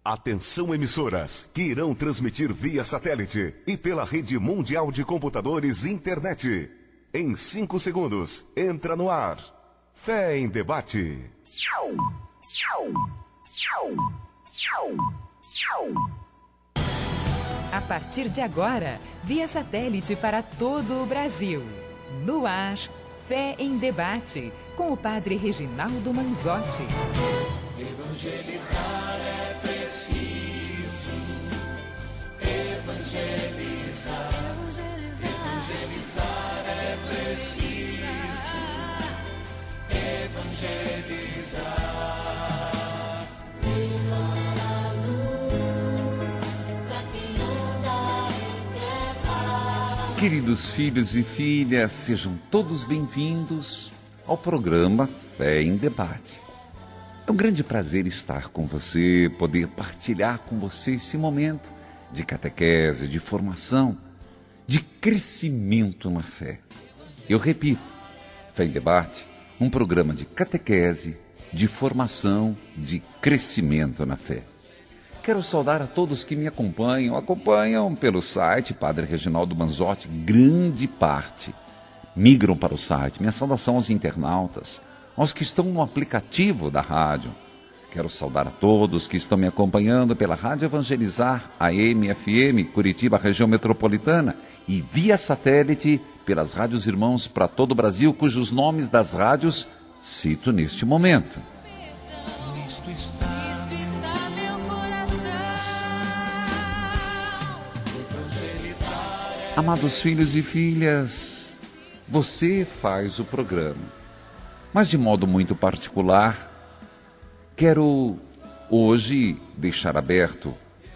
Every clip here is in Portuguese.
Atenção, emissoras que irão transmitir via satélite e pela rede mundial de computadores internet. Em 5 segundos, entra no ar. Fé em Debate. A partir de agora, via satélite para todo o Brasil. No ar, Fé em Debate, com o padre Reginaldo Manzotti. Evangelizar é preciso. Evangelizar. Evangelizar é preciso. Evangelizar. Levar a luz pra quem anda em trevas. Queridos filhos e filhas, sejam todos bem-vindos ao programa Fé em Debate. É um grande prazer estar com você, poder partilhar com você esse momento de catequese, de formação, de crescimento na fé. Eu repito, Fé em Debate, um programa de catequese, de formação, de crescimento na fé. Quero saudar a todos que me acompanham pelo site Padre Reginaldo Manzotti, grande parte migram para o site. Minha saudação aos internautas, aos que estão no aplicativo da rádio. Quero saudar a todos que estão me acompanhando pela Rádio Evangelizar, AM, FM, Curitiba, região metropolitana, e via satélite pelas rádios irmãos para todo o Brasil, cujos nomes das rádios cito neste momento. Cristo está meu coração. Amados filhos e filhas, você faz o programa. Mas de modo muito particular, quero hoje deixar aberto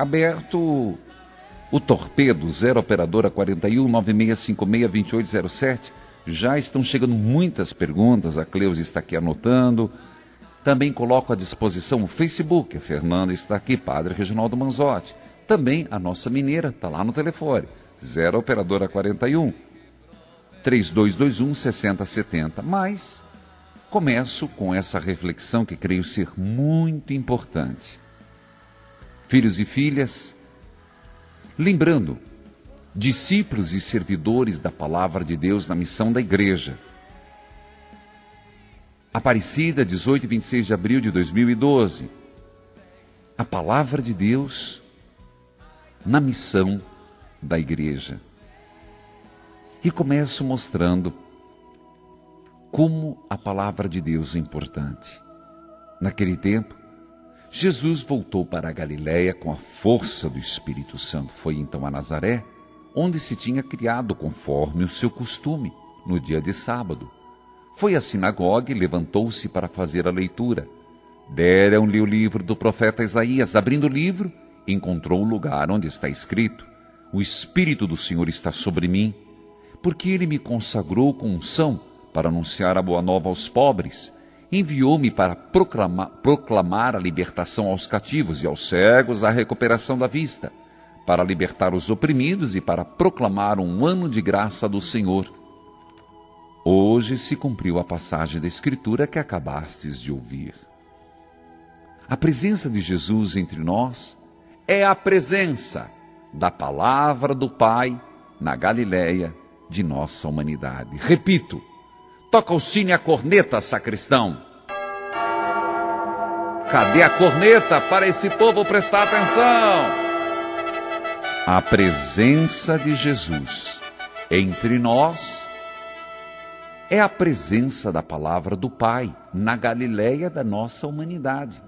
o torpedo 0 operadora 41 9656 2807. Já estão chegando muitas perguntas, a Cleusa está aqui anotando. Também coloco à disposição o Facebook, a Fernanda está aqui, Padre Reginaldo Manzotti. Também a nossa mineira está lá no telefone, 0 operadora 41 3221 6070. Mas começo com essa reflexão que creio ser muito importante. Filhos e filhas, lembrando, discípulos e servidores da Palavra de Deus na missão da Igreja. Aparecida, 18 e 26 de abril de 2012. A Palavra de Deus na missão da Igreja. E começo mostrando como a palavra de Deus é importante. Naquele tempo, Jesus voltou para a Galiléia com a força do Espírito Santo. Foi então a Nazaré, onde se tinha criado conforme o seu costume, no dia de sábado. Foi à sinagoga e levantou-se para fazer a leitura. Deram-lhe o livro do profeta Isaías. Abrindo o livro, encontrou o lugar onde está escrito: O Espírito do Senhor está sobre mim, porque ele me consagrou com unção para anunciar a boa nova aos pobres. Enviou-me para proclamar a libertação aos cativos e aos cegos a recuperação da vista, para libertar os oprimidos e para proclamar um ano de graça do Senhor. Hoje se cumpriu a passagem da Escritura que acabastes de ouvir. A presença de Jesus entre nós é a presença da palavra do Pai na Galiléia de nossa humanidade. Repito, toca o sino e a corneta, sacristão. Cadê a corneta para esse povo prestar atenção? A presença de Jesus entre nós é a presença da palavra do Pai na Galiléia da nossa humanidade.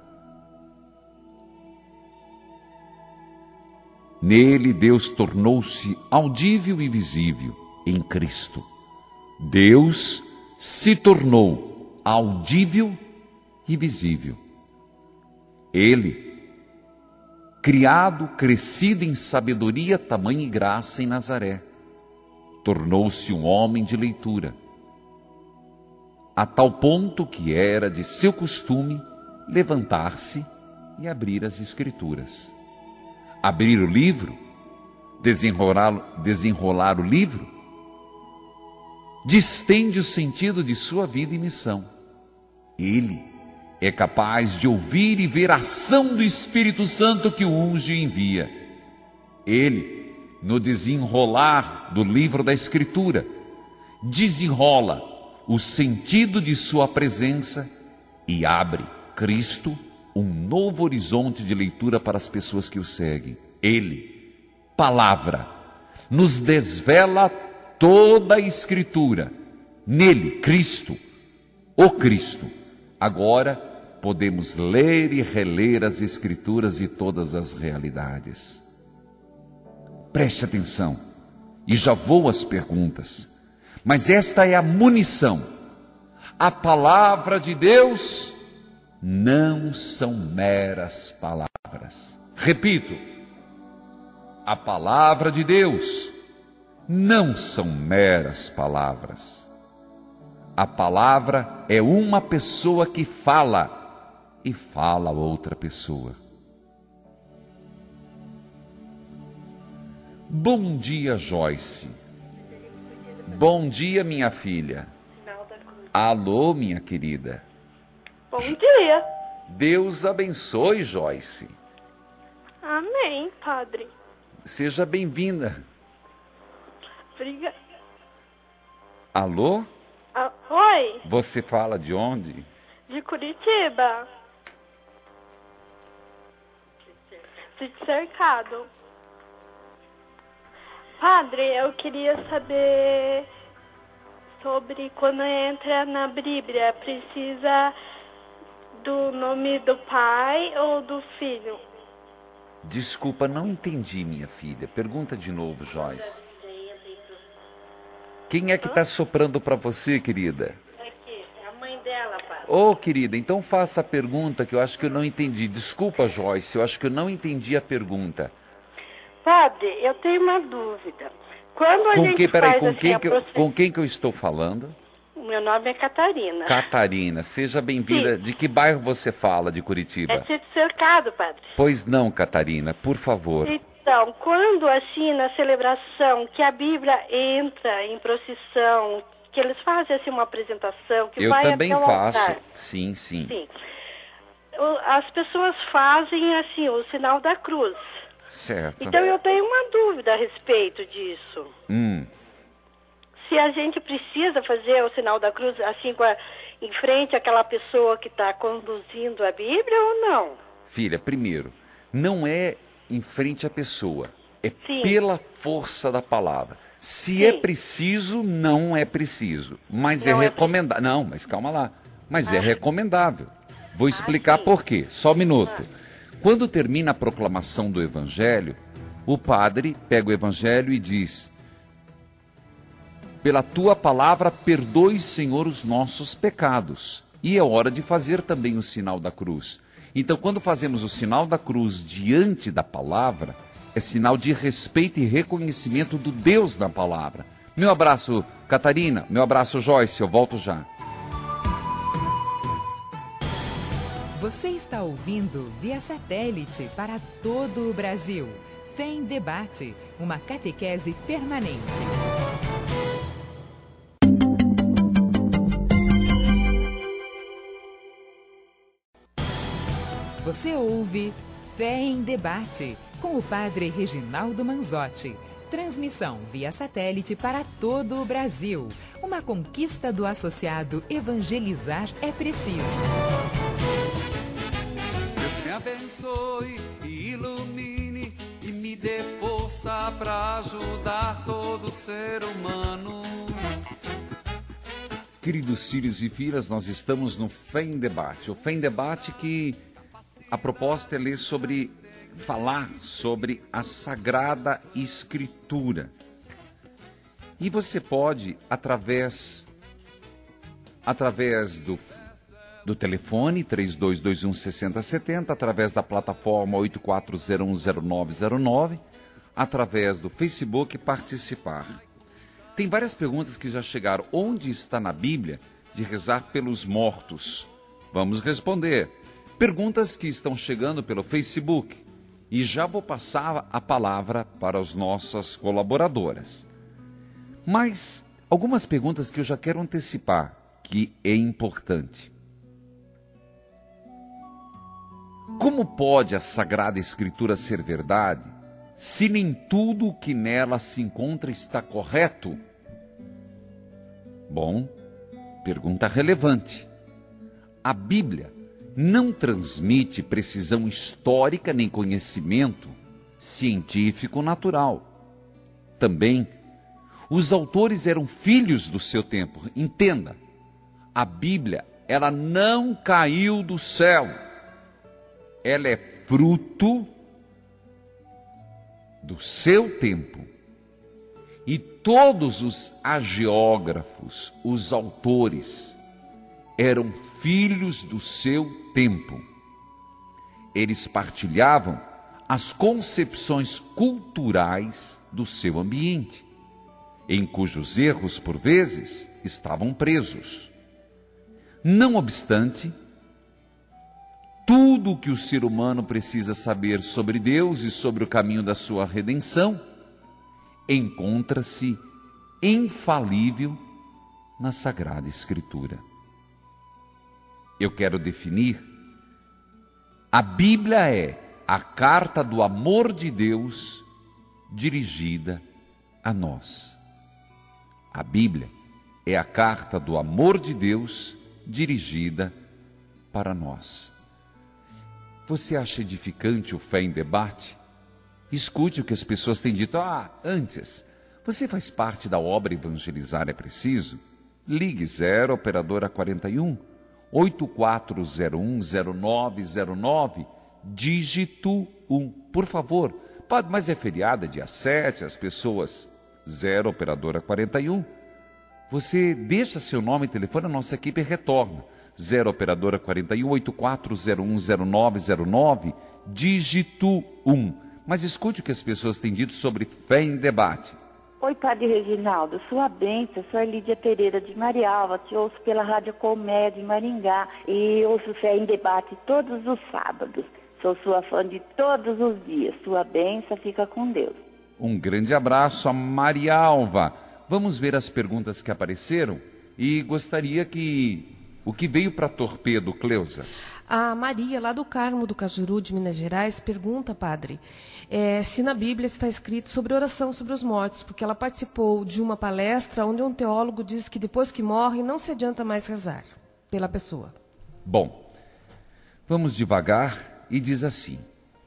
Nele Deus tornou-se audível e visível em Cristo. Deus se tornou audível e visível. Ele, criado, crescido em sabedoria, tamanho e graça em Nazaré, tornou-se um homem de leitura, a tal ponto que era de seu costume levantar-se e abrir as Escrituras. Abrir o livro, desenrolar o livro, distende o sentido de sua vida e missão. Ele é capaz de ouvir e ver a ação do Espírito Santo que o unge e envia. Ele, no desenrolar do livro da Escritura, desenrola o sentido de sua presença e abre, Cristo, um novo horizonte de leitura para as pessoas que o seguem. Ele, palavra, nos desvela toda a Escritura. Nele, Cristo, o Cristo. Agora podemos ler e reler as Escrituras e todas as realidades. Preste atenção, e já vou às perguntas, mas esta é a munição. A palavra de Deus não são meras palavras. Repito, a palavra de Deus não são meras palavras. A palavra é uma pessoa que fala e fala a outra pessoa. Bom dia, Joyce. Bom dia, minha filha. Alô, minha querida. Bom dia. Deus abençoe, Joyce. Amém, padre. Seja bem-vinda. Obrigada. Alô? Oi, Você fala de onde? de Curitiba. Sítio Cercado. Padre, eu queria saber sobre quando entra na Bíblia, precisa do nome do pai ou do filho? Desculpa, não entendi, minha filha. Pergunta de novo, Joyce. Quem é que está soprando para você, querida? Aqui, a mãe dela, padre. Ô, querida, então faça a pergunta que eu acho que eu não entendi. Desculpa, Joyce, eu acho que eu não entendi a pergunta. Padre, eu tenho uma dúvida. Quando a Com gente quem, peraí, faz com assim, quem, a com quem que eu estou falando? Meu nome é Catarina. Catarina, seja bem-vinda. Sim. De que bairro você fala de Curitiba? É Sítio Cercado, padre. Pois não, Catarina, por favor. Então, quando assim na celebração que a Bíblia entra em procissão, que eles fazem assim uma apresentação, que Eu vai também até o faço. altar. Sim, sim. Sim. As pessoas fazem assim o sinal da cruz. Certo. Então eu tenho uma dúvida a respeito disso. Se a gente precisa fazer o sinal da cruz assim em frente àquela pessoa que está conduzindo a Bíblia ou não? Filha, primeiro, não é em frente à pessoa, é Sim. pela força da palavra. Se Sim. é preciso, não é preciso, mas Não é é recomendável. Não, mas calma lá. Mas é recomendável. Vou explicar sim. por quê. Só um minuto. Quando termina a proclamação do Evangelho, o padre pega o Evangelho e diz: pela tua palavra, perdoe, Senhor, os nossos pecados. E é hora de fazer também o sinal da cruz. Então, quando fazemos o sinal da cruz diante da palavra, é sinal de respeito e reconhecimento do Deus da palavra. Meu abraço, Catarina. Meu abraço, Joyce. Eu volto já. Você está ouvindo via satélite para todo o Brasil. Fé em Debate, uma catequese permanente. Você ouve Fé em Debate, com o padre Reginaldo Manzotti. Transmissão via satélite para todo o Brasil. Uma conquista do associado Evangelizar é Preciso. Deus me abençoe e ilumine e me dê força para ajudar todo ser humano. Queridos filhos e filhas, nós estamos no Fé em Debate. O Fé em Debate que a proposta é falar sobre a Sagrada Escritura. E você pode, através do telefone 3221-6070, através da plataforma 84010909, através do Facebook, participar. Tem várias perguntas que já chegaram. Onde está na Bíblia de rezar pelos mortos? Vamos responder. Perguntas que estão chegando pelo Facebook. E já vou passar a palavra para as nossas colaboradoras. Mas algumas perguntas que eu já quero antecipar, que é importante. Como pode a Sagrada Escritura ser verdade se nem tudo o que nela se encontra está correto? Bom, pergunta relevante. A Bíblia não transmite precisão histórica nem conhecimento científico natural. Também, os autores eram filhos do seu tempo. Entenda, a Bíblia, ela não caiu do céu. Ela é fruto do seu tempo. E todos os hagiógrafos, os autores, eram filhos do seu tempo. Eles partilhavam as concepções culturais do seu ambiente, em cujos erros, por vezes, estavam presos. Não obstante, tudo o que o ser humano precisa saber sobre Deus e sobre o caminho da sua redenção encontra-se infalível na Sagrada Escritura. Eu quero definir: a Bíblia é a carta do amor de Deus dirigida a nós. A Bíblia é a carta do amor de Deus dirigida para nós. Você acha edificante o Fé em Debate? Escute o que as pessoas têm dito. Antes, você faz parte da obra Evangelizar é Preciso? Ligue 0 operadora 41 84010909, dígito 1. Por favor, mas é feriado, dia 7, as pessoas 0 operadora 41. Você deixa seu nome e telefone, a nossa equipe retorna. 0 operadora 41 84010909, dígito 1. Mas escute o que as pessoas têm dito sobre Fé em Debate. Oi, Padre Reginaldo, sua bênção, sou a Lídia Pereira de Marialva, te ouço pela Rádio Colmeia de Maringá e ouço Fé em Debate todos os sábados. Sou sua fã de todos os dias, sua bênção, fica com Deus. Um grande abraço a Marialva. Vamos ver as perguntas que apareceram e gostaria que... O que veio para torpedo, Cleusa? A Maria, lá do Carmo do Cajuru, de Minas Gerais, pergunta, padre, se na Bíblia está escrito sobre oração sobre os mortos, porque ela participou de uma palestra onde um teólogo diz que depois que morre não se adianta mais rezar pela pessoa. Bom, vamos devagar e diz assim: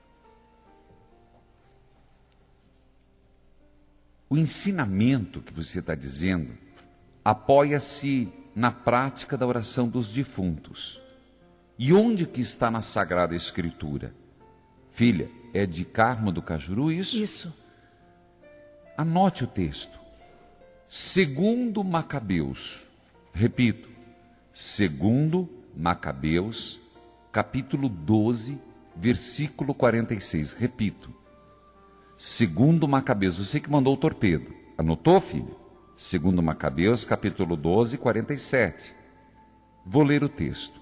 o ensinamento que você está dizendo apoia-se na prática da oração dos defuntos. E onde que está na Sagrada Escritura? Filha, é de Carmo do Cajuru isso? Isso. Anote o texto. Segundo Macabeus, repito, segundo Macabeus, capítulo 12, versículo 46, repito. Segundo Macabeus, você que mandou o torpedo, anotou, filho? Segundo Macabeus, capítulo 12, 47. Vou ler o texto.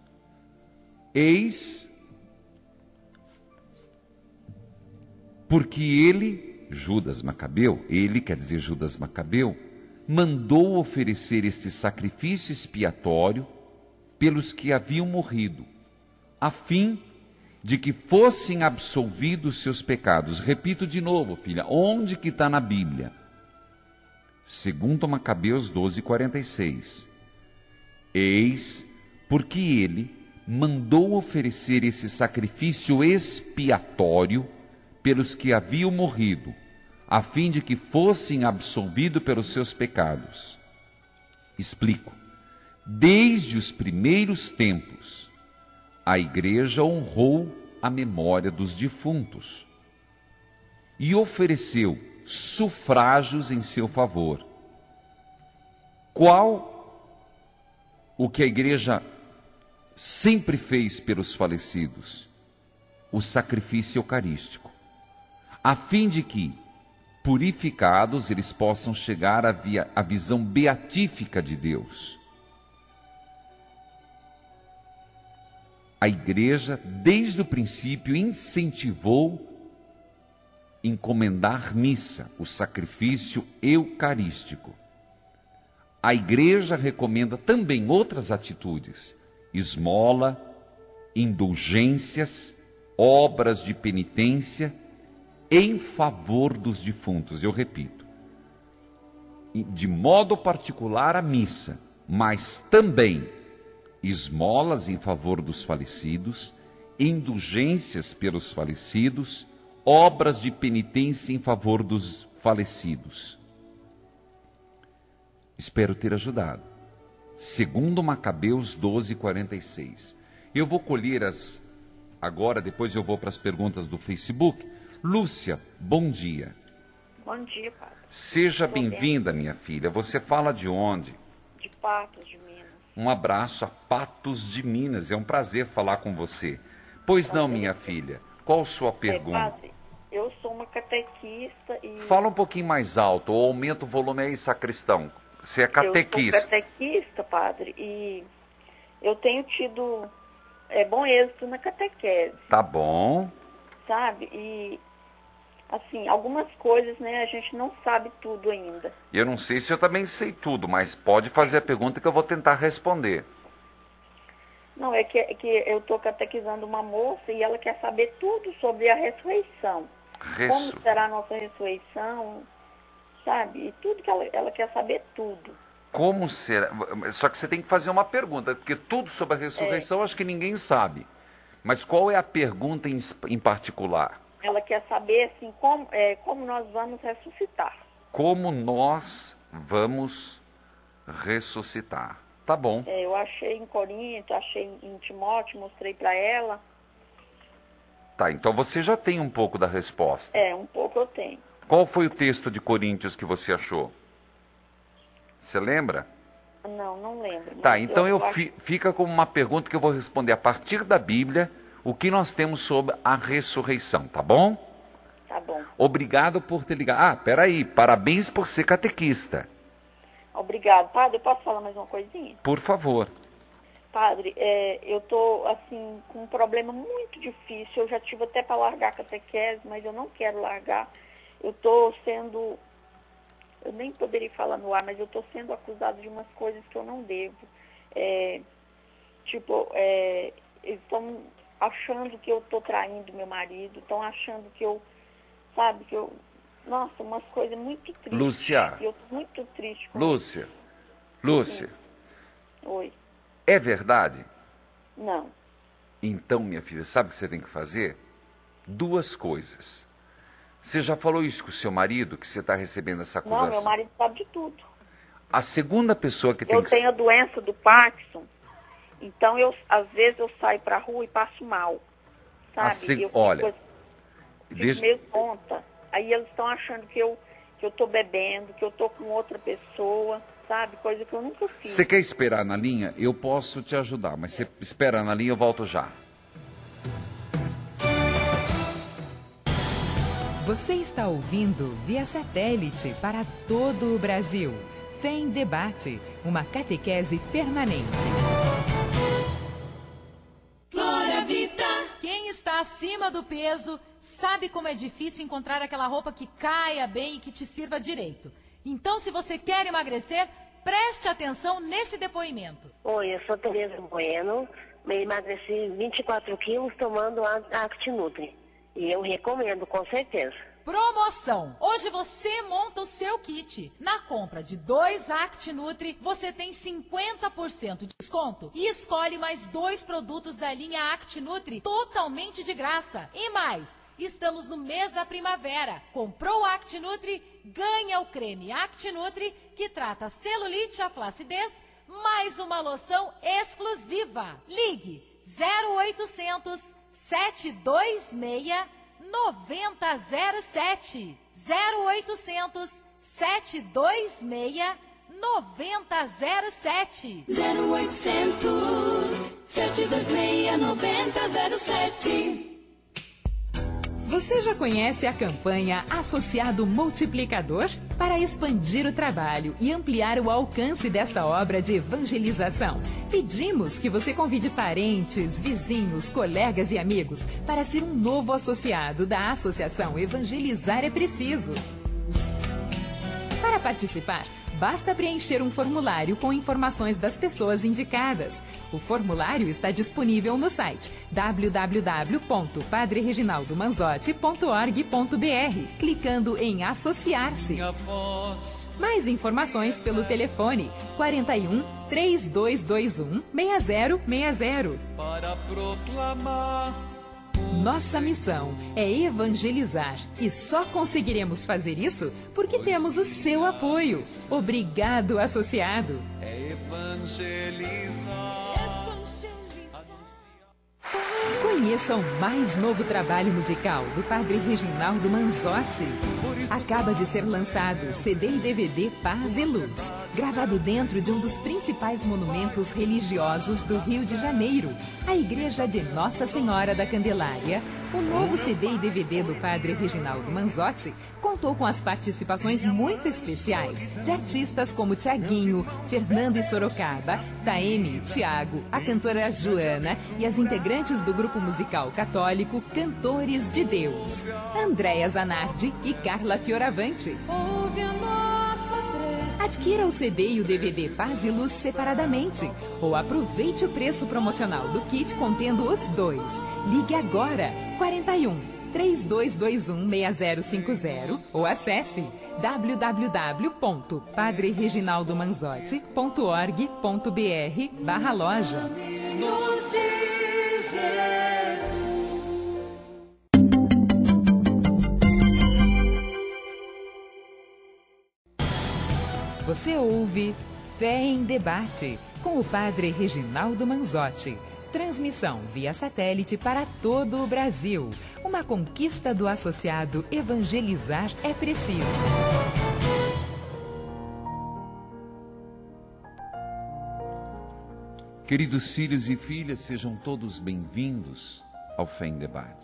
Eis, porque ele, Judas Macabeu, ele quer dizer Judas Macabeu, mandou oferecer este sacrifício expiatório pelos que haviam morrido, a fim de que fossem absolvidos seus pecados. Repito de novo, filha, onde que está na Bíblia? Segundo Macabeus 12, 46. Eis, porque ele mandou oferecer esse sacrifício expiatório pelos que haviam morrido, a fim de que fossem absolvidos pelos seus pecados. Explico. Desde os primeiros tempos, a Igreja honrou a memória dos defuntos e ofereceu sufrágios em seu favor. Qual o que a Igreja sempre fez pelos falecidos? O sacrifício eucarístico, a fim de que, purificados, eles possam chegar à visão beatífica de Deus. A Igreja, desde o princípio, incentivou encomendar missa, o sacrifício eucarístico. A Igreja recomenda também outras atitudes: esmola, indulgências obras de penitência em favor dos defuntos. Eu repito, de modo particular a missa, mas também esmolas em favor dos falecidos, indulgências pelos falecidos, obras de penitência em favor dos falecidos. Espero ter ajudado. Segundo Macabeus 12:46. Eu vou colher agora, depois eu vou para as perguntas do Facebook. Lúcia, bom dia. Bom dia, padre. Seja bem-vinda, minha filha. Você fala de onde? De Patos de Minas. Um abraço a Patos de Minas. É um prazer falar com você. Pois não, minha filha. Qual sua pergunta? Padre, eu sou uma catequista e... Fala um pouquinho mais alto, ou aumenta o volume aí, sacristão. Você é catequista. Eu sou catequista, padre, e eu tenho tido bom êxito na catequese. Tá bom. Sabe? E, assim, algumas coisas, né, a gente não sabe tudo ainda. Eu não sei se eu também sei tudo, mas pode fazer a pergunta que eu vou tentar responder. Não, é que eu estou catequizando uma moça e ela quer saber tudo sobre a ressurreição. Como será a nossa ressurreição, sabe? E tudo que ela quer saber tudo. Como será? Só que você tem que fazer uma pergunta, porque tudo sobre a ressurreição acho que ninguém sabe. Mas qual é a pergunta em particular? Ela quer saber, assim, como nós vamos ressuscitar. Como nós vamos ressuscitar. Tá bom. Eu achei em Corinto, achei em Timóteo, mostrei para ela. Tá, então você já tem um pouco da resposta. Um pouco eu tenho. Qual foi o texto de Coríntios que você achou? Você lembra? Não lembro. Tá, então fica como uma pergunta que eu vou responder a partir da Bíblia, o que nós temos sobre a ressurreição, tá bom? Tá bom. Obrigado por ter ligado. Peraí, parabéns por ser catequista. Obrigado. Padre, eu posso falar mais uma coisinha? Por favor. Padre, eu estou, assim, com um problema muito difícil. Eu já tive até para largar a catequese, mas eu não quero largar. Eu estou sendo... Eu nem poderia falar no ar, mas eu estou sendo acusada de umas coisas que eu não devo. Eles estão achando que eu estou traindo meu marido, estão achando que eu... Sabe, que eu... Nossa, umas coisas muito tristes. Lúcia. Eu estou muito triste com Lúcia. isso. Lúcia. Oi. É verdade? Não. Então, minha filha, sabe o que você tem que fazer? Duas coisas. Você já falou isso com o seu marido, que você está recebendo essa acusação? Não, meu marido sabe de tudo. A segunda pessoa que tem Eu tenho a doença do Parkinson, então às vezes eu saio para a rua e passo mal, sabe? Olha, fico meio tonta. Aí eles estão achando que eu estou bebendo, que eu estou com outra pessoa, sabe? Coisa que eu nunca fiz. Você quer esperar na linha? Eu posso te ajudar, mas você espera na linha, eu volto já. Você está ouvindo via satélite para todo o Brasil. Fé em Debate, uma catequese permanente. Glória Vita! Quem está acima do peso sabe como é difícil encontrar aquela roupa que caia bem e que te sirva direito. Então, se você quer emagrecer, preste atenção nesse depoimento. Oi, eu sou Tereza Bueno, me emagreci 24 quilos tomando a Actinutri. E eu recomendo, com certeza. Promoção! Hoje você monta o seu kit. Na compra de 2 Actinutri, você tem 50% de desconto e escolhe mais 2 produtos da linha Actinutri totalmente de graça. E mais, estamos no mês da primavera. Comprou o Actinutri, ganha o creme Actinutri, que trata celulite e a flacidez, mais uma loção exclusiva. Ligue 0800 726 9007 0800 726 9007 0800 726 9007. Você já conhece a campanha Associado Multiplicador? Para expandir o trabalho e ampliar o alcance desta obra de evangelização, pedimos que você convide parentes, vizinhos, colegas e amigos para ser um novo associado da Associação Evangelizar é Preciso. Para participar, basta preencher um formulário com informações das pessoas indicadas. O formulário está disponível no site www.padrereginaldomanzotti.org.br, clicando em Associar-se. Mais informações pelo telefone 41 3221 6060. Para proclamar. Nossa missão é evangelizar e só conseguiremos fazer isso porque temos o seu apoio. Obrigado, associado. É evangelizar. Conheça o mais novo trabalho musical do Padre Reginaldo Manzotti. Acaba de ser lançado CD e DVD Paz e Luz, gravado dentro de um dos principais monumentos religiosos do Rio de Janeiro, a Igreja de Nossa Senhora da Candelária. O novo CD e DVD do Padre Reginaldo Manzotti contou com as participações muito especiais de artistas como Tiaguinho, Fernando e Sorocaba, Taeme, Tiago, a cantora Joana e as integrantes do grupo musical católico Cantores de Deus, Andréa Zanardi e Carla Fioravante. Adquira o CD e o DVD Paz e Luz separadamente ou aproveite o preço promocional do kit contendo os dois. Ligue agora 41 3221 6050 ou acesse www.padrereginaldomanzotti.org.br/loja. Você ouve Fé em Debate, com o Padre Reginaldo Manzotti. Transmissão via satélite para todo o Brasil. Uma conquista do associado Evangelizar é Preciso. Queridos filhos e filhas, sejam todos bem-vindos ao Fé em Debate.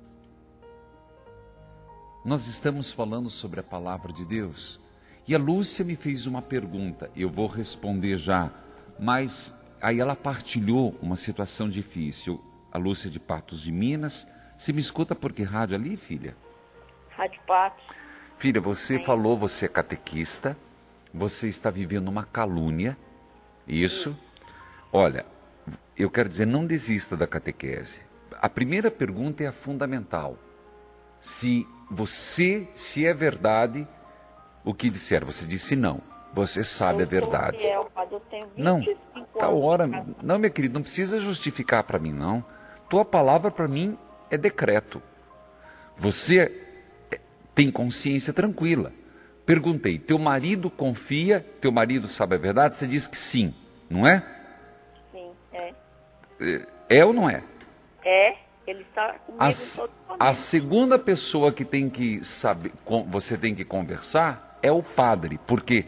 Nós estamos falando sobre a Palavra de Deus. E a Lúcia me fez uma pergunta, eu vou responder já, mas aí ela partilhou uma situação difícil. A Lúcia de Patos de Minas. Você me escuta por que rádio ali, filha? Rádio Patos. Filha, você falou, você é catequista, você está vivendo uma calúnia, isso? Olha, eu quero dizer, não desista da catequese. A primeira pergunta é a fundamental. Se é verdade o que disser, você disse não. Você sabe a verdade. Fiel, eu tenho 25 não, tá hora. anos. Não, minha querida, não precisa justificar para mim, não. Tua palavra para mim é decreto. Você tem consciência tranquila. Perguntei, teu marido confia, teu marido sabe a verdade? Você disse que sim, não é? Sim, é. É ou não é? É, ele está comigo todo momento. A segunda pessoa que tem que saber, você tem que conversar é o padre, porque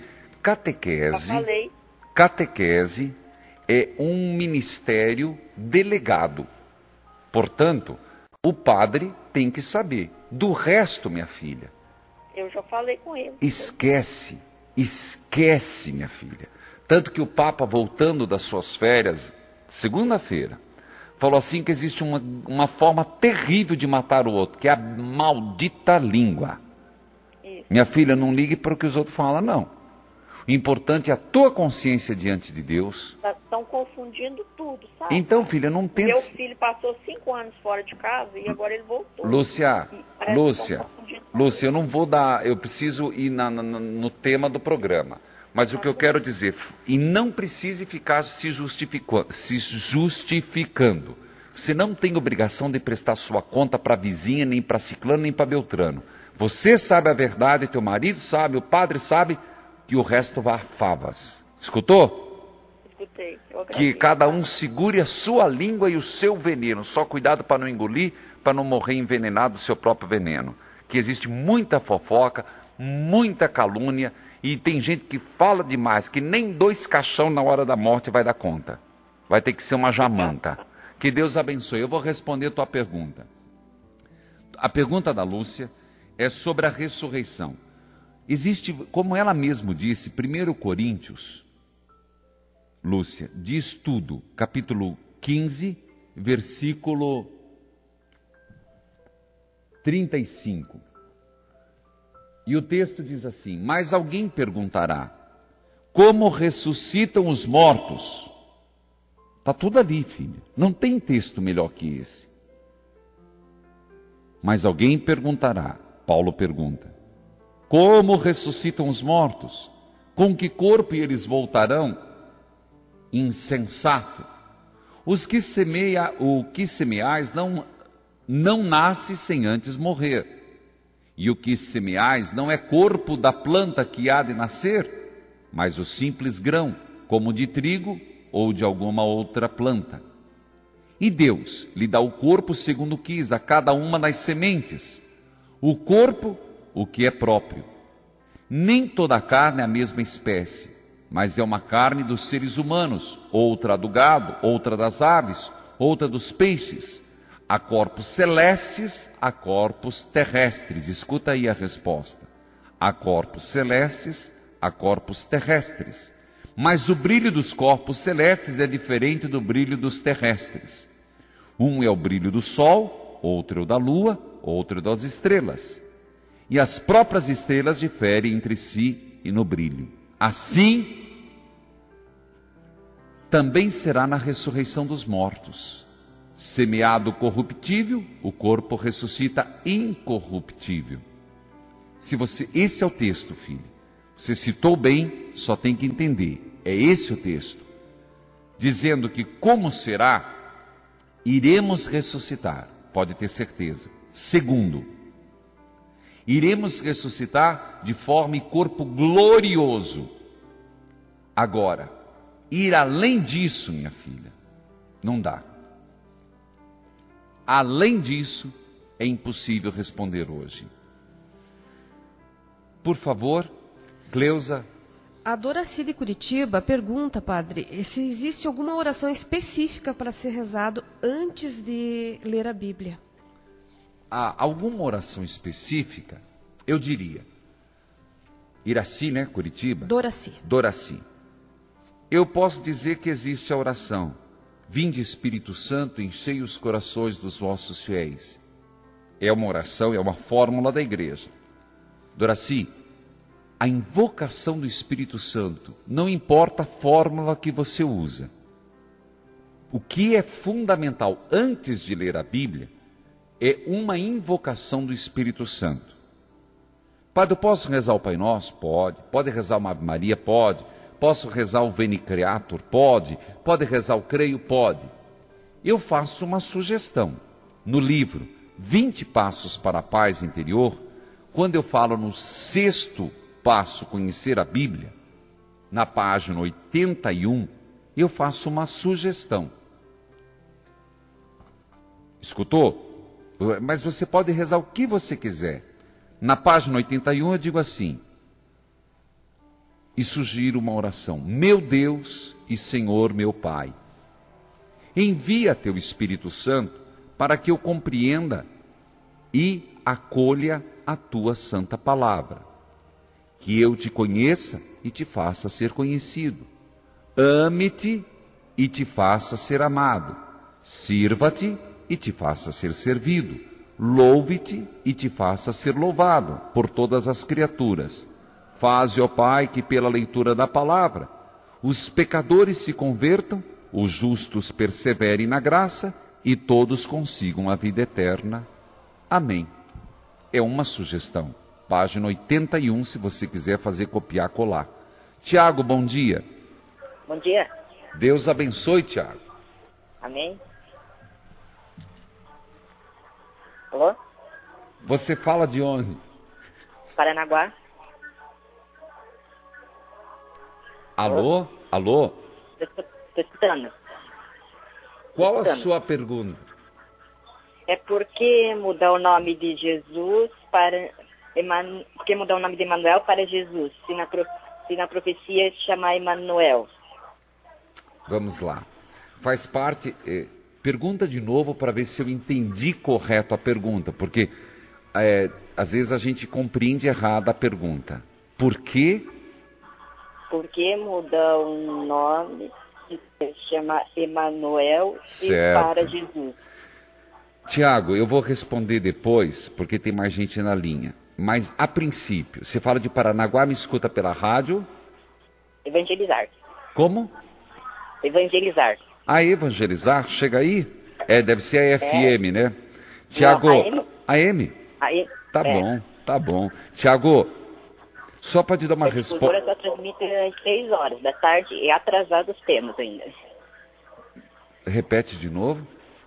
catequese é um ministério delegado. Portanto, o padre tem que saber. Do resto, minha filha, eu já falei com ele. Esquece, minha filha. Tanto que o Papa, voltando das suas férias, segunda-feira, falou assim que existe uma forma terrível de matar o outro, que é a maldita língua. Isso. Minha filha, não ligue para o que os outros falam, não. O importante é a tua consciência diante de Deus. Estão confundindo tudo, sabe? Então, filha, não tenta... Meu filho passou 5 anos fora de casa e agora ele voltou. Lúcia, eu não vou dar... Eu preciso ir no tema do programa. Mas o que eu quero dizer, e não precise ficar se justificando. Você não tem obrigação de prestar sua conta para a vizinha, nem para ciclano, nem para beltrano. Você sabe a verdade, teu marido sabe, o padre sabe, que o resto vá a favas. Escutou? Escutei. Que cada um segure a sua língua e o seu veneno. Só cuidado para não engolir, para não morrer envenenado do seu próprio veneno. Que existe muita fofoca, muita calúnia, e tem gente que fala demais, que nem 2 caixão na hora da morte vai dar conta. Vai ter que ser uma jamanta. Que Deus abençoe. Eu vou responder a tua pergunta. A pergunta da Lúcia é sobre a ressurreição. Existe, como ela mesma disse, 1 Coríntios, Lúcia, diz tudo, capítulo 15, versículo 35. E o texto diz assim: mas alguém perguntará, como ressuscitam os mortos? Está tudo ali, filho. Não tem texto melhor que esse. Mas alguém perguntará, Paulo pergunta, como ressuscitam os mortos? Com que corpo eles voltarão? Insensato. O que semeais não nasce sem antes morrer. E o que semeais não é corpo da planta que há de nascer, mas o simples grão, como de trigo ou de alguma outra planta. E Deus lhe dá o corpo segundo quis a cada uma das sementes. O corpo, o que é próprio. Nem toda a carne é a mesma espécie, mas é uma carne dos seres humanos, outra do gado, outra das aves, outra dos peixes. Há corpos celestes, há corpos terrestres. Escuta aí a resposta. Há corpos celestes, há corpos terrestres. Mas o brilho dos corpos celestes é diferente do brilho dos terrestres. Um é o brilho do sol, outro é o da lua, outro é das estrelas. E as próprias estrelas diferem entre si e no brilho. Assim, também será na ressurreição dos mortos. Semeado corruptível, o corpo ressuscita incorruptível. Esse é o texto, filho. Você citou bem, só tem que entender. É esse o texto. Dizendo que como será, iremos ressuscitar. Pode ter certeza. Segundo, iremos ressuscitar de forma e corpo glorioso. Agora, ir além disso, minha filha, não dá. Além disso, é impossível responder hoje. Por favor, Cleusa. A Doraci de Curitiba pergunta, padre, se existe alguma oração específica para ser rezado antes de ler a Bíblia. Há alguma oração específica? Eu diria. Iraci, né? Curitiba? Doraci. Eu posso dizer que existe a oração: vinde Espírito Santo, enchei os corações dos vossos fiéis. É uma oração, é uma fórmula da igreja. Doraci, a invocação do Espírito Santo, não importa a fórmula que você usa. O que é fundamental antes de ler a Bíblia é uma invocação do Espírito Santo. Padre, eu posso rezar o Pai Nosso? Pode. Pode rezar uma Ave Maria? Pode. Posso rezar o Veni Creator? Pode. Pode rezar o Creio? Pode. Eu faço uma sugestão. No livro 20 Passos para a Paz Interior, quando eu falo no 6º passo, conhecer a Bíblia, na página 81, eu faço uma sugestão. Escutou? Mas você pode rezar o que você quiser. Na página 81 eu digo assim, e sugiro uma oração: meu Deus e Senhor meu Pai, envia teu Espírito Santo para que eu compreenda e acolha a tua santa palavra, que eu te conheça e te faça ser conhecido, ame-te e te faça ser amado, sirva-te e te faça ser servido, louve-te e te faça ser louvado por todas as criaturas. Faze, ó Pai, que pela leitura da palavra os pecadores se convertam, os justos perseverem na graça e todos consigam a vida eterna. Amém. É uma sugestão. Página 81, se você quiser fazer copiar, colar. Tiago, bom dia. Bom dia. Deus abençoe, Tiago. Amém. Alô? Você fala de onde? Paranaguá. Alô? Alô? Estou escutando. Qual a sua pergunta? É porque mudar o nome de Jesus para... Porque mudar o nome de Emanuel para Jesus, se na profecia chamar Emanuel. Vamos lá. Faz parte... Pergunta de novo para ver se eu entendi correto a pergunta, porque às vezes a gente compreende errado a pergunta. Por quê? Por que mudar o nome de se chamar Emanuel e para Jesus? Tiago, eu vou responder depois, porque tem mais gente na linha. Mas, a princípio, você fala de Paranaguá, me escuta pela rádio? Evangelizar. Como? Evangelizar. A Evangelizar? Chega aí? Deve ser a FM, né? Tiago, AM? Tá bom, tá bom. Tiago, só para te dar uma resposta... A difusora só transmite às 6 horas da tarde e atrasados temos ainda. Repete de novo.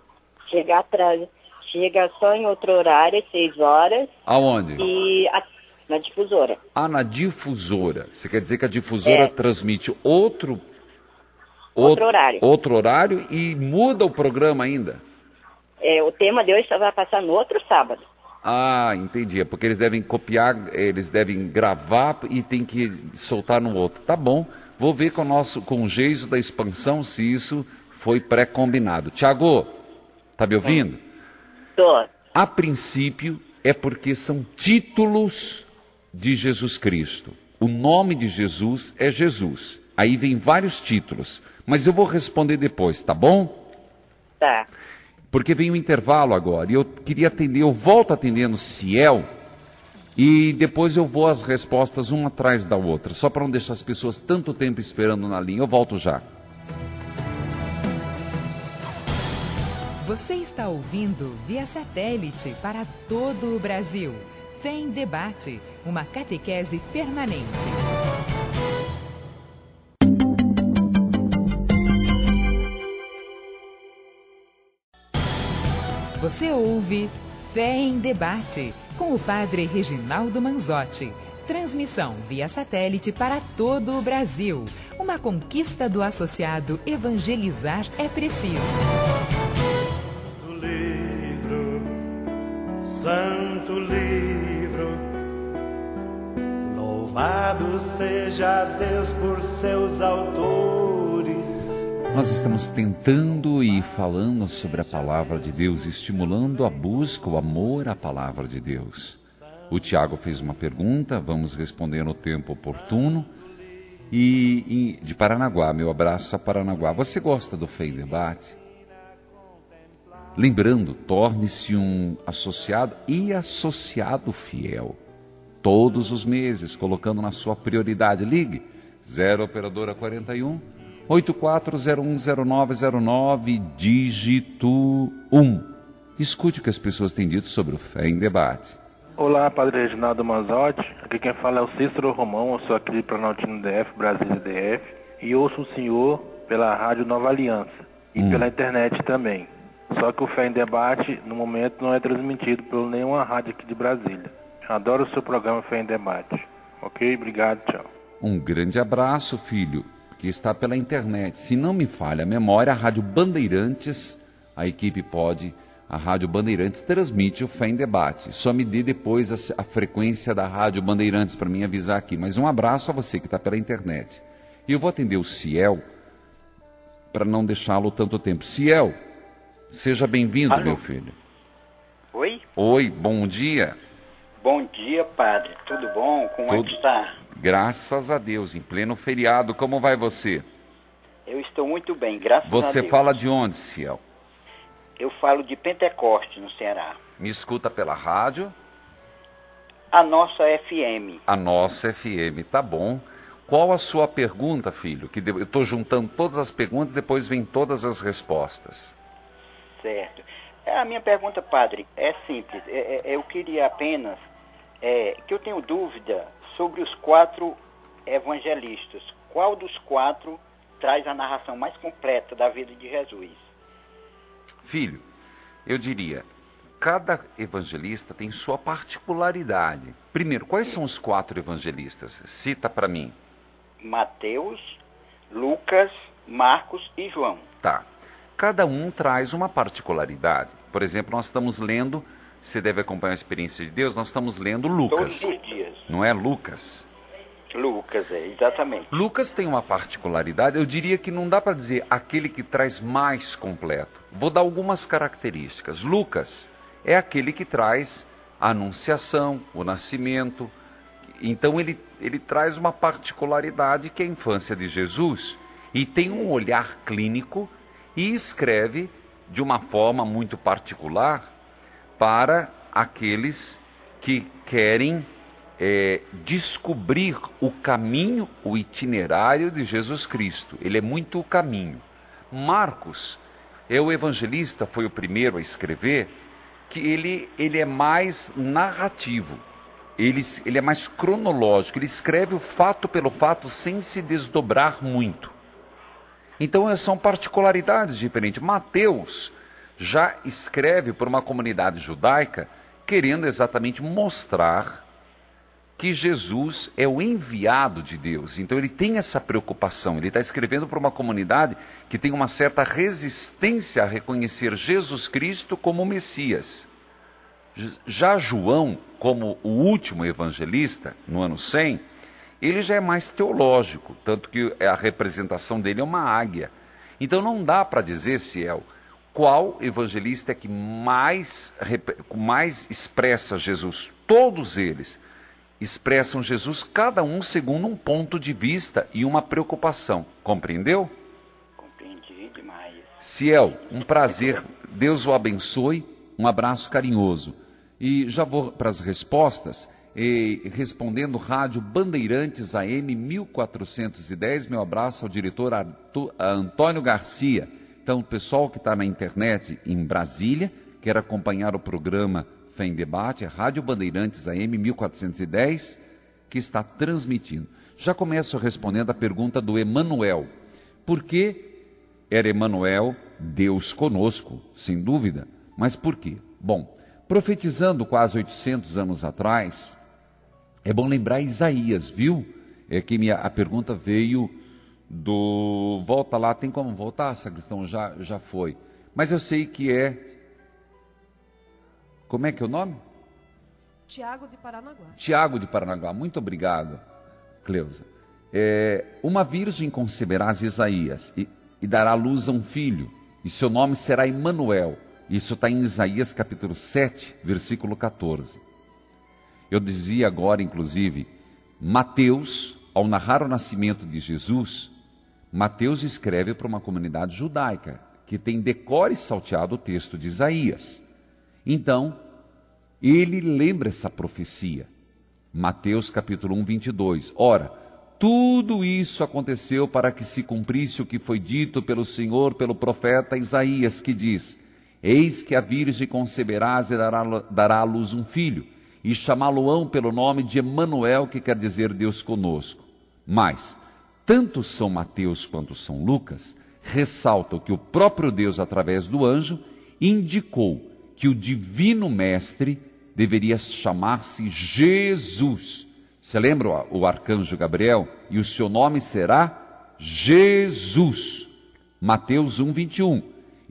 Chega só em outro horário, às 6 horas. Aonde? Na difusora. Ah, na difusora. Você quer dizer que a difusora transmite outro horário. Outro horário e muda o programa ainda? O tema de hoje só vai passar no outro sábado. Ah, entendi. É porque eles devem copiar, eles devem gravar e tem que soltar no outro. Tá bom. Vou ver com o Geiso da Expansão se isso foi pré-combinado. Tiago, tá me ouvindo? Tô. A princípio é porque são títulos de Jesus Cristo. O nome de Jesus é Jesus. Aí vem vários títulos. Mas eu vou responder depois, tá bom? Tá. Porque vem um intervalo agora. E eu queria atender, eu volto atendendo Ciel. E depois eu vou às respostas uma atrás da outra. Só para não deixar as pessoas tanto tempo esperando na linha. Eu volto já. Você está ouvindo via satélite para todo o Brasil. Fé em Debate, uma catequese permanente. Você ouve Fé em Debate, com o Padre Reginaldo Manzotti. Transmissão via satélite para todo o Brasil. Uma conquista do associado Evangelizar é Preciso. Santo livro, louvado seja Deus por seus autores. Nós estamos tentando e falando sobre a palavra de Deus, estimulando a busca, o amor à palavra de Deus. O Tiago fez uma pergunta, vamos responder no tempo oportuno. E de Paranaguá, meu abraço a Paranaguá. Você gosta do Fé em Debate? Lembrando, torne-se um associado e associado fiel. Todos os meses, colocando na sua prioridade. Ligue 0 operadora 41 84010909 dígito 1. Escute o que as pessoas têm dito sobre o Fé em Debate. Olá, Padre Reginaldo Manzotti. Aqui quem fala é o Cícero Romão. Eu sou aqui de Planaltino DF, Brasília DF. E ouço o senhor pela Rádio Nova Aliança e pela internet também. Só que o Fé em Debate, no momento, não é transmitido por nenhuma rádio aqui de Brasília. Adoro o seu programa Fé em Debate. Ok? Obrigado, tchau. Um grande abraço, filho, que está pela internet. Se não me falha a memória, a Rádio Bandeirantes, a equipe pode, a Rádio Bandeirantes transmite o Fé em Debate. Só me dê depois a frequência da Rádio Bandeirantes para mim avisar aqui. Mas um abraço a você que está pela internet. E eu vou atender o Ciel para não deixá-lo tanto tempo. Ciel, seja bem-vindo, meu filho. Oi? Oi, bom dia. Bom dia, padre. Tudo bom? Como é que está? Graças a Deus, em pleno feriado. Como vai você? Eu estou muito bem, graças a Deus. Você fala de onde, Ciel? Eu falo de Pentecoste, no Ceará. Me escuta pela rádio? A nossa FM. A nossa FM, tá bom. Qual a sua pergunta, filho? Que eu estou juntando todas as perguntas, depois vem todas as respostas. Certo. A minha pergunta, padre, é simples. Eu queria apenas que eu tenho dúvida sobre os 4 evangelistas. Qual dos 4 traz a narração mais completa da vida de Jesus? Filho, eu diria, cada evangelista tem sua particularidade. Primeiro, quais são os 4 evangelistas? Cita para mim. Mateus, Lucas, Marcos e João. Tá. Cada um traz uma particularidade. Por exemplo, nós estamos lendo, você deve acompanhar a experiência de Deus, nós estamos lendo Lucas. Todos os dias. Não é Lucas? Lucas, exatamente. Lucas tem uma particularidade, eu diria que não dá para dizer aquele que traz mais completo. Vou dar algumas características. Lucas é aquele que traz a anunciação, o nascimento. Então ele traz uma particularidade que é a infância de Jesus e tem um olhar clínico e escreve de uma forma muito particular para aqueles que querem descobrir o caminho, o itinerário de Jesus Cristo. Ele é muito o caminho. Marcos o evangelista, foi o primeiro a escrever, que ele é mais narrativo, ele é mais cronológico, ele escreve o fato pelo fato sem se desdobrar muito. Então são particularidades diferentes. Mateus já escreve para uma comunidade judaica, querendo exatamente mostrar que Jesus é o enviado de Deus. Então ele tem essa preocupação, ele está escrevendo para uma comunidade que tem uma certa resistência a reconhecer Jesus Cristo como o Messias. Já João, como o último evangelista, no ano 100, ele já é mais teológico, tanto que a representação dele é uma águia. Então não dá para dizer, Ciel, qual evangelista é que mais expressa Jesus. Todos eles expressam Jesus, cada um segundo um ponto de vista e uma preocupação. Compreendeu? Compreendi demais. Ciel, um prazer. Deus o abençoe. Um abraço carinhoso. E já vou para as respostas. Respondendo Rádio Bandeirantes AM 1410. Meu abraço ao diretor Antônio Garcia. Então, o pessoal que está na internet em Brasília, quer acompanhar o programa Fé em Debate, a Rádio Bandeirantes AM 1410, que está transmitindo. Já começo respondendo a pergunta do Emanuel. Por que era Emanuel, Deus conosco, sem dúvida? Mas por quê? Bom, profetizando quase 800 anos atrás, é bom lembrar Isaías, viu? É que a pergunta veio do... Volta lá, tem como voltar, sacristão? Já foi. Mas eu sei que é... Como é que é o nome? Tiago de Paranaguá. Tiago de Paranaguá, muito obrigado, Cleusa. Uma virgem conceberás, Isaías, e dará à luz a um filho, e seu nome será Emanuel. Isso está em Isaías capítulo 7, versículo 14. Eu dizia agora, inclusive, Mateus, ao narrar o nascimento de Jesus, Mateus escreve para uma comunidade judaica, que tem decore salteado o texto de Isaías. Então, ele lembra essa profecia. Mateus capítulo 1, 22. Ora, tudo isso aconteceu para que se cumprisse o que foi dito pelo Senhor, pelo profeta Isaías, que diz: Eis que a virgem conceberás e dará à luz um filho, e chamá-lo-ão pelo nome de Emanuel, que quer dizer Deus conosco. Mas, tanto São Mateus quanto São Lucas ressaltam que o próprio Deus, através do anjo, indicou que o divino mestre deveria chamar-se Jesus. Você lembra o arcanjo Gabriel? E o seu nome será Jesus. Mateus 1, 21.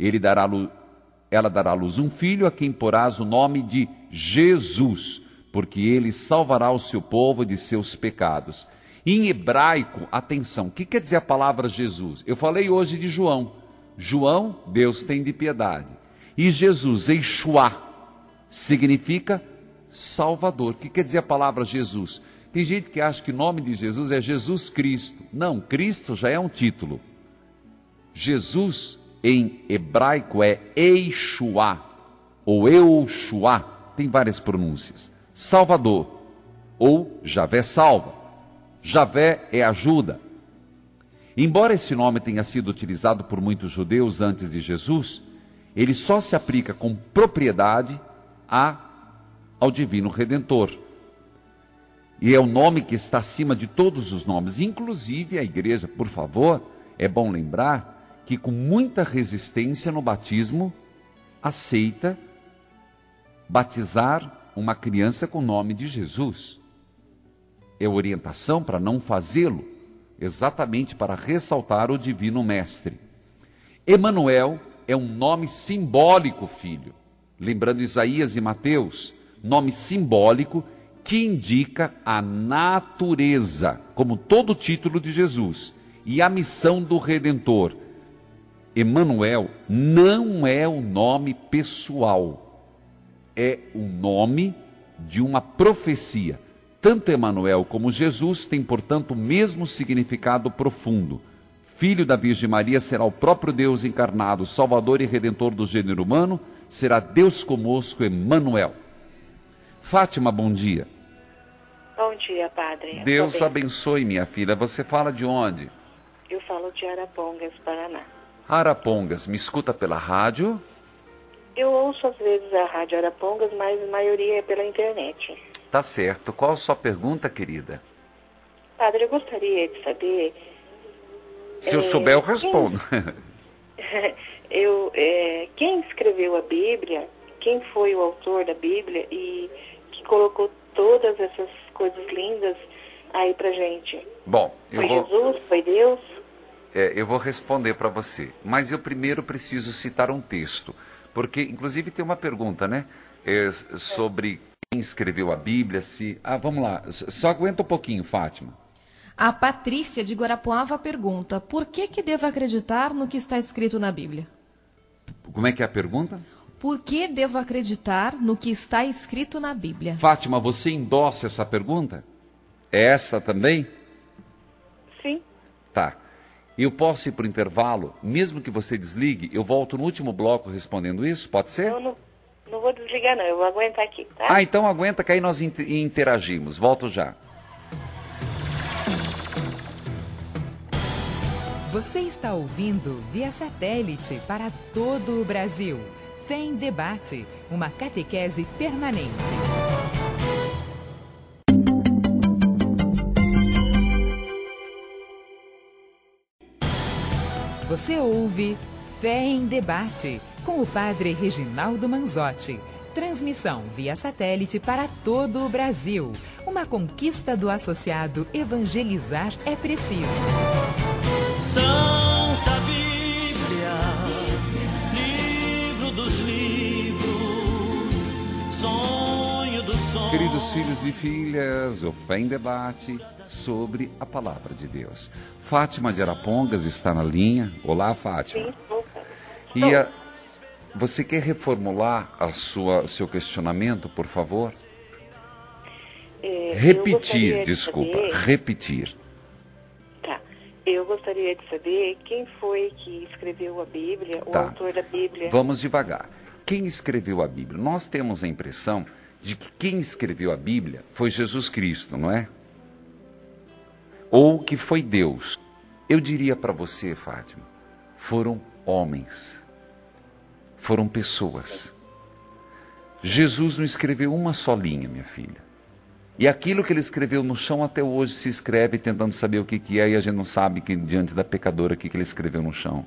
Ela dará à luz um filho, a quem porás o nome de Jesus, porque ele salvará o seu povo de seus pecados. Em hebraico, atenção, o que quer dizer a palavra Jesus? Eu falei hoje de João. João, Deus tem de piedade. E Jesus, Yeshua, significa Salvador. O que quer dizer a palavra Jesus? Tem gente que acha que o nome de Jesus é Jesus Cristo. Não, Cristo já é um título. Jesus, em hebraico, é Yeshua, ou Eushua, tem várias pronúncias. Salvador, ou Javé salva. Javé é ajuda. Embora esse nome tenha sido utilizado por muitos judeus antes de Jesus, ele só se aplica com propriedade ao Divino Redentor. E é o nome que está acima de todos os nomes. Inclusive a igreja, por favor, é bom lembrar que com muita resistência no batismo, aceita batizar uma criança com o nome de Jesus. É orientação para não fazê-lo, exatamente para ressaltar o Divino Mestre. Emanuel é um nome simbólico, filho. Lembrando Isaías e Mateus, nome simbólico que indica a natureza, como todo o título de Jesus, e a missão do Redentor. Emanuel não é um nome pessoal, é o nome de uma profecia. Tanto Emanuel como Jesus têm, portanto, o mesmo significado profundo. Filho da Virgem Maria será o próprio Deus encarnado, Salvador e Redentor do gênero humano, será Deus conosco, Emmanuel. Fátima, bom dia. Bom dia, padre. Deus abençoe, minha filha. Você fala de onde? Eu falo de Arapongas, Paraná. Arapongas, me escuta pela rádio? Eu ouço às vezes a rádio Arapongas, mas a maioria é pela internet. Tá certo. Qual a sua pergunta, querida? Padre, eu gostaria de saber... Se eu souber, eu respondo. Quem escreveu a Bíblia, quem foi o autor da Bíblia e que colocou todas essas coisas lindas aí pra gente? Bom, Jesus? Foi Deus? Eu vou responder para você, mas eu primeiro preciso citar um texto, porque inclusive tem uma pergunta, né? Sobre quem escreveu a Bíblia, se... vamos lá, só aguenta um pouquinho, Fátima. A Patrícia de Guarapuava pergunta, por que devo acreditar no que está escrito na Bíblia? Como é que é a pergunta? Por que devo acreditar no que está escrito na Bíblia? Fátima, você endossa essa pergunta? É essa também? Sim. Tá. Eu posso ir para o intervalo, mesmo que você desligue, eu volto no último bloco respondendo isso, pode ser? Eu não vou desligar não, eu vou aguentar aqui, tá? Então aguenta que aí nós interagimos. Volto já. Você está ouvindo via satélite para todo o Brasil. Fé em Debate, uma catequese permanente. Você ouve Fé em Debate, com o padre Reginaldo Manzotti. Transmissão via satélite para todo o Brasil. Uma conquista do associado Evangelizar é Preciso. Santa Bíblia, livro dos livros, sonho dos sonhos. Queridos filhos e filhas, o Fé em Debate sobre a Palavra de Deus. Fátima de Arapongas está na linha. Olá, Fátima. Sim, E você quer reformular seu questionamento, por favor? Repetir, desculpa, repetir. Tá. Eu gostaria de saber quem foi que escreveu a Bíblia, o autor da Bíblia. Vamos devagar. Quem escreveu a Bíblia? Nós temos a impressão de que quem escreveu a Bíblia foi Jesus Cristo, não é? Ou que foi Deus. Eu diria para você, Fátima, foram homens, foram pessoas. Jesus não escreveu uma só linha, minha filha. E aquilo que ele escreveu no chão até hoje se escreve tentando saber o que é, e a gente não sabe que diante da pecadora o que ele escreveu no chão.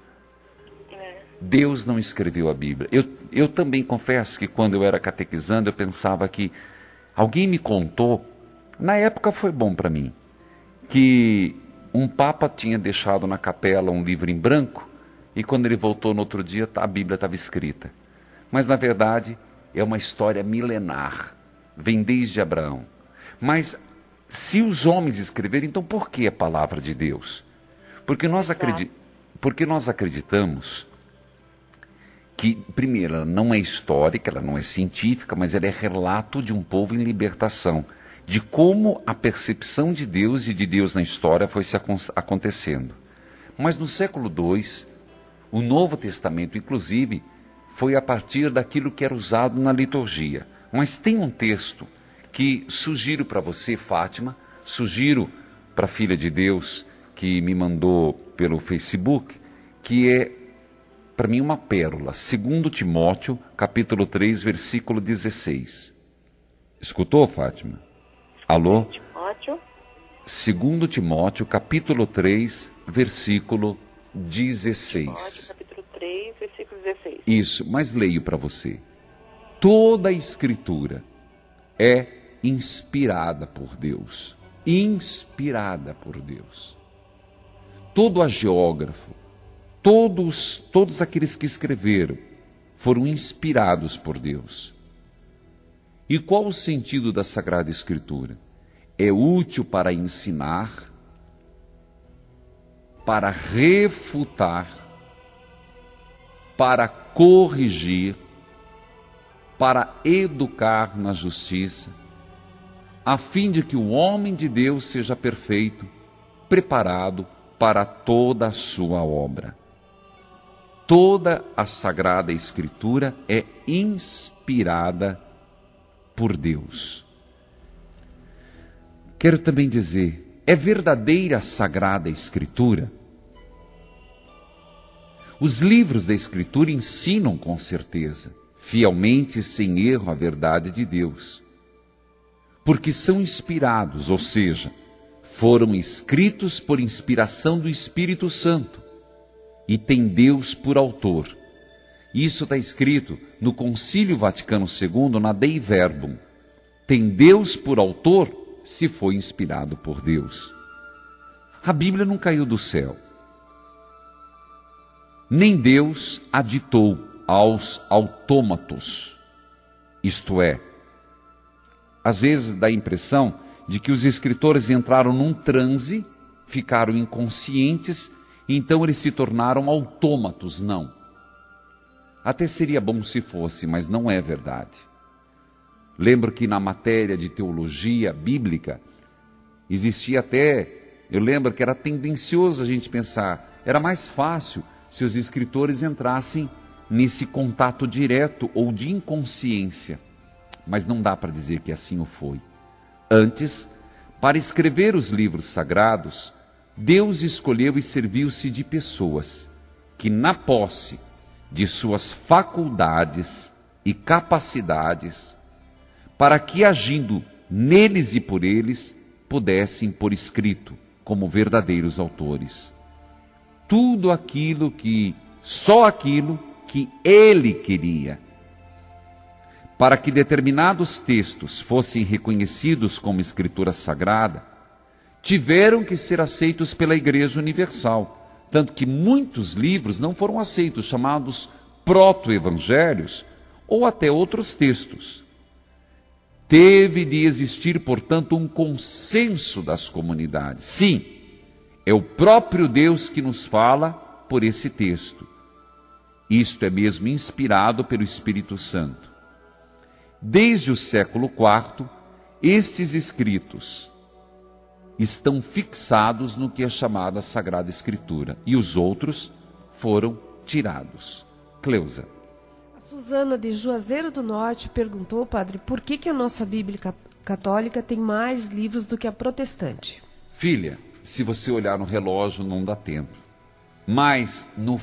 Deus não escreveu a Bíblia. Eu também confesso que quando eu era catequizando eu pensava que alguém me contou, na época foi bom para mim, que um papa tinha deixado na capela um livro em branco e quando ele voltou no outro dia a Bíblia estava escrita. Mas na verdade é uma história milenar, vem desde Abraão. Mas se os homens escreverem, então por que a palavra de Deus? Porque nós acreditamos que, primeiro, ela não é histórica, ela não é científica, mas ela é relato de um povo em libertação, de como a percepção de Deus e de Deus na história foi se acontecendo. Mas no século II, o Novo Testamento, inclusive, foi a partir daquilo que era usado na liturgia. Mas tem um texto que sugiro para você, Fátima, sugiro para a filha de Deus que me mandou pelo Facebook, que é, para mim, uma pérola. 2 Timóteo, capítulo 3, versículo 16. Escutou, Fátima? Alô? 2 Timóteo, capítulo 3, versículo 16. Timóteo, capítulo 3, versículo 16. Isso, mas leio para você. Toda a Escritura é inspirada por Deus. Inspirada por Deus. Todo agiógrafo, todos aqueles que escreveram, foram inspirados por Deus. E qual o sentido da Sagrada Escritura? É útil para ensinar, para refutar, para corrigir, para educar na justiça, a fim de que o homem de Deus seja perfeito, preparado para toda a sua obra. Toda a Sagrada Escritura é inspirada por Deus. Quero também dizer, é verdadeira a Sagrada Escritura? Os livros da Escritura ensinam com certeza, fielmente e sem erro, a verdade de Deus. Porque são inspirados, ou seja, foram escritos por inspiração do Espírito Santo. E tem Deus por autor. Isso está escrito no Concílio Vaticano II, na Dei Verbum. Tem Deus por autor se foi inspirado por Deus. A Bíblia não caiu do céu. Nem Deus a ditou aos autômatos. Isto é, às vezes dá a impressão de que os escritores entraram num transe, ficaram inconscientes, então eles se tornaram autômatos. Não. Até seria bom se fosse, mas não é verdade. Lembro que na matéria de teologia bíblica, existia até, eu lembro que era tendencioso a gente pensar, era mais fácil se os escritores entrassem nesse contato direto ou de inconsciência. Mas não dá para dizer que assim o foi. Antes, para escrever os livros sagrados, Deus escolheu e serviu-se de pessoas que, na posse de suas faculdades e capacidades, para que, agindo neles e por eles, pudessem pôr escrito como verdadeiros autores tudo aquilo que, só aquilo que Ele queria. Para que determinados textos fossem reconhecidos como escritura sagrada, tiveram que ser aceitos pela Igreja Universal, tanto que muitos livros não foram aceitos, chamados proto-evangelhos, ou até outros textos. Teve de existir, portanto, um consenso das comunidades. Sim, é o próprio Deus que nos fala por esse texto. Isto é mesmo inspirado pelo Espírito Santo. Desde o século IV, estes escritos estão fixados no que é chamada Sagrada Escritura, e os outros foram tirados. Cleusa. A Suzana de Juazeiro do Norte perguntou, padre, por que a nossa Bíblia católica tem mais livros do que a protestante? Filha, se você olhar no relógio não dá tempo. Mas no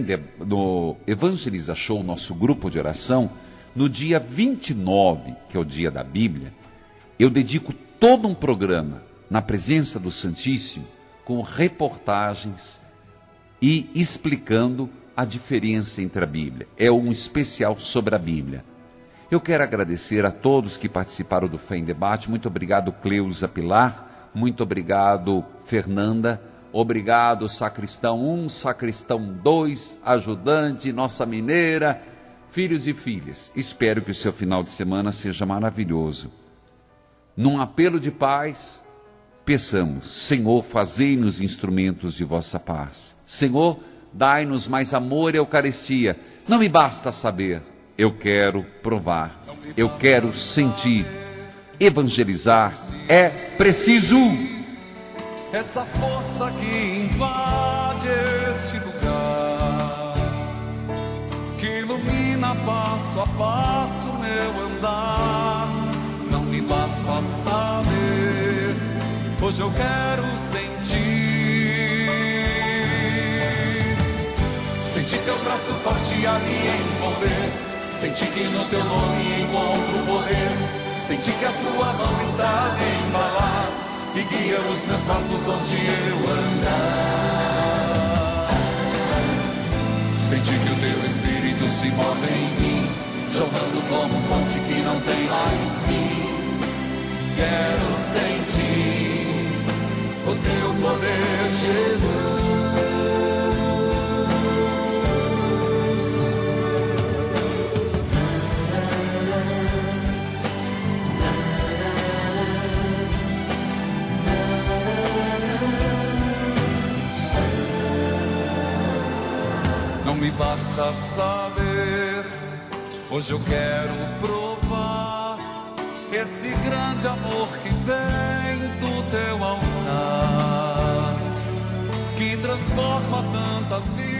Evangeliza Show, nosso grupo de oração, no dia 29, que é o dia da Bíblia, eu dedico todo um programa na presença do Santíssimo, com reportagens e explicando a diferença entre a Bíblia. É um especial sobre a Bíblia. Eu quero agradecer a todos que participaram do Fé em Debate. Muito obrigado, Cleusa Pilar. Muito obrigado, Fernanda. Obrigado, Sacristão 1, Sacristão 2, ajudante, nossa mineira, filhos e filhas. Espero que o seu final de semana seja maravilhoso. Num apelo de paz, peçamos: Senhor, fazei-nos instrumentos de vossa paz. Senhor, dai-nos mais amor e Eucaristia. Não me basta saber, eu quero provar, eu quero sentir. Evangelizar é preciso. Essa força que invade este lugar, que ilumina passo a passo meu andar. Não me basta saber, hoje eu quero sentir. Sentir teu braço forte a me envolver, sentir que no teu nome encontro poder. Senti que a tua mão está a me embalar e guia os meus passos onde eu andar. Senti que o teu Espírito se move em mim, jorrando como fonte que não tem mais fim. Quero sentir o teu poder, Jesus. Não me basta saber, hoje eu quero provar esse grande amor que vem do teu altar, que transforma tantas vidas.